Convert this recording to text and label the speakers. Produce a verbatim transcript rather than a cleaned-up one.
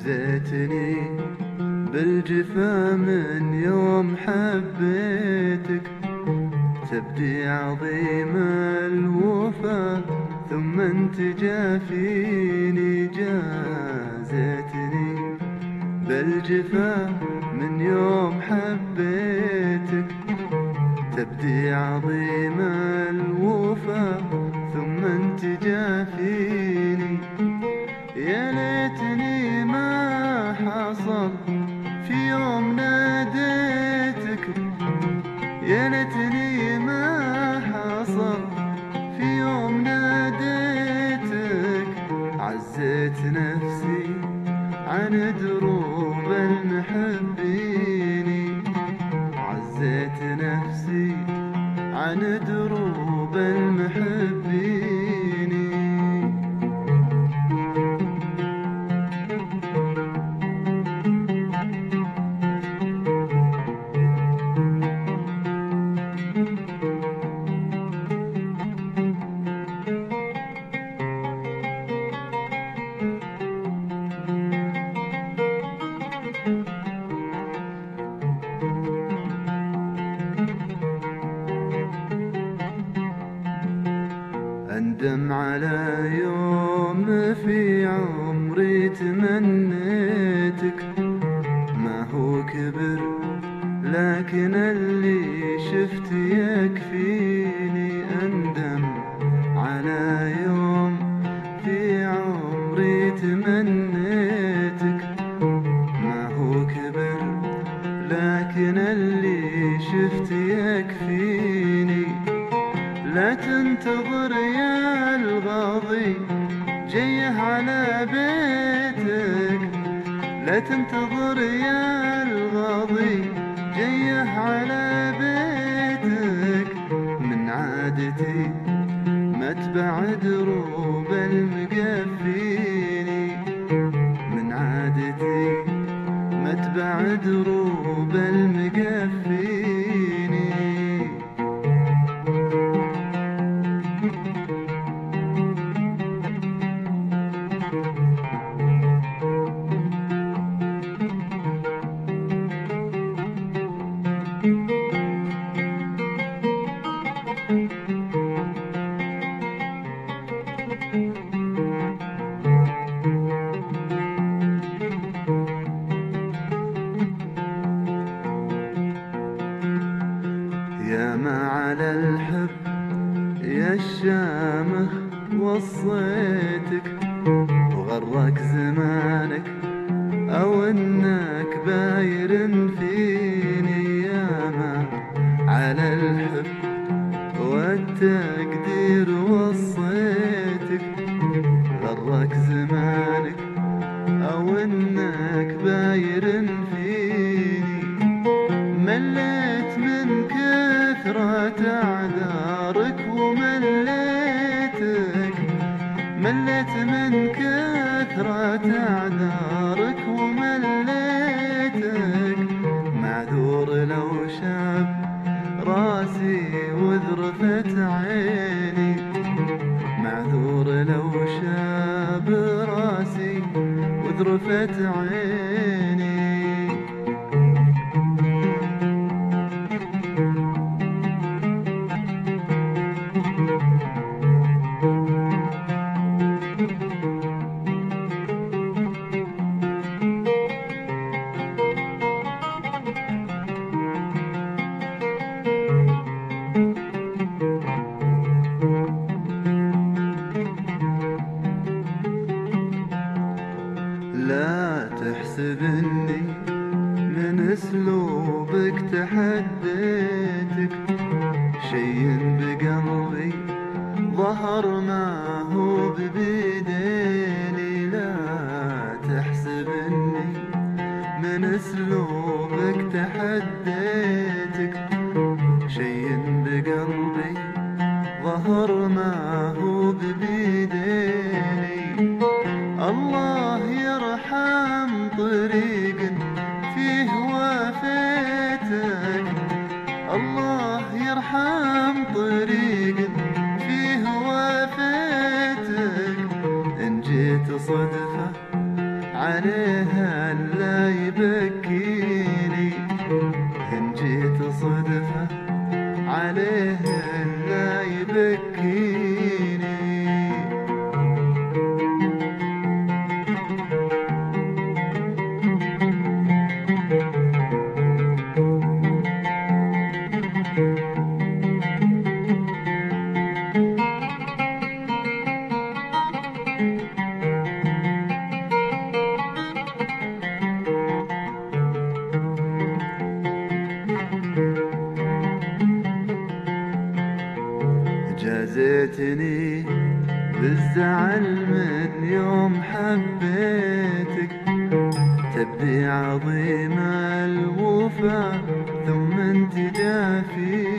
Speaker 1: زيتني بالجفا من يوم حبيتك، تبدي عظيم الوفا ثم انت جافيني. جازتني بالجفا من يوم حبيتك، تبدي عظيم الوفا ثم انت جافيني. يا ليتني ما حصل في يوم ناديتك، يا ليتني ما حصل في يوم ناديتك. عزيت نفسي عن دروب المحبين، عزيت نفسي عن دروب المحبين. أندم على يوم في عمري تمنيتك، ما هو كبر لكن اللي شفت يكفيني. أندم على يوم في عمري تمنيتك، ما هو كبر لكن اللي شفت يكفيني. لا تنتظر يا الغاضي جيه على بيتك، لا تنتظر يا الغاضي جيه على بيتك. من عادتي ما تبع دروب المقفيني، من عادتي ما تبع دروب المقفيني. يا ما على الحب يا الشامخ وصيتك، وغرك زمانك أو إنك باير فيني. يا ما على الحب والتقدير وصيتك، غرك زمانك أو إنك باير فيني. مليت من كثرة أعذارك ومليتك، مليت من كثرة أعذارك ومليتك. معذور لو شاب راسي وذرفت عيني، معذور لو شاب راسي وذرفت عيني. لا تحسب اني من اسلوبك تحديتك، شي بقلبي ظهر ما هو ببيديني. لا تحسب اني من اسلوبك تحديتك، شي بقلبي ظهر ما هو ببيديني. الله يرحم طريق فيه وافيتك، الله يرحم طريق فيه وافيتك. إن جيت صدفة عليها حسيتني بالزعل من يوم حبيتك، تبدي عظيم الوفا ثم انت جافي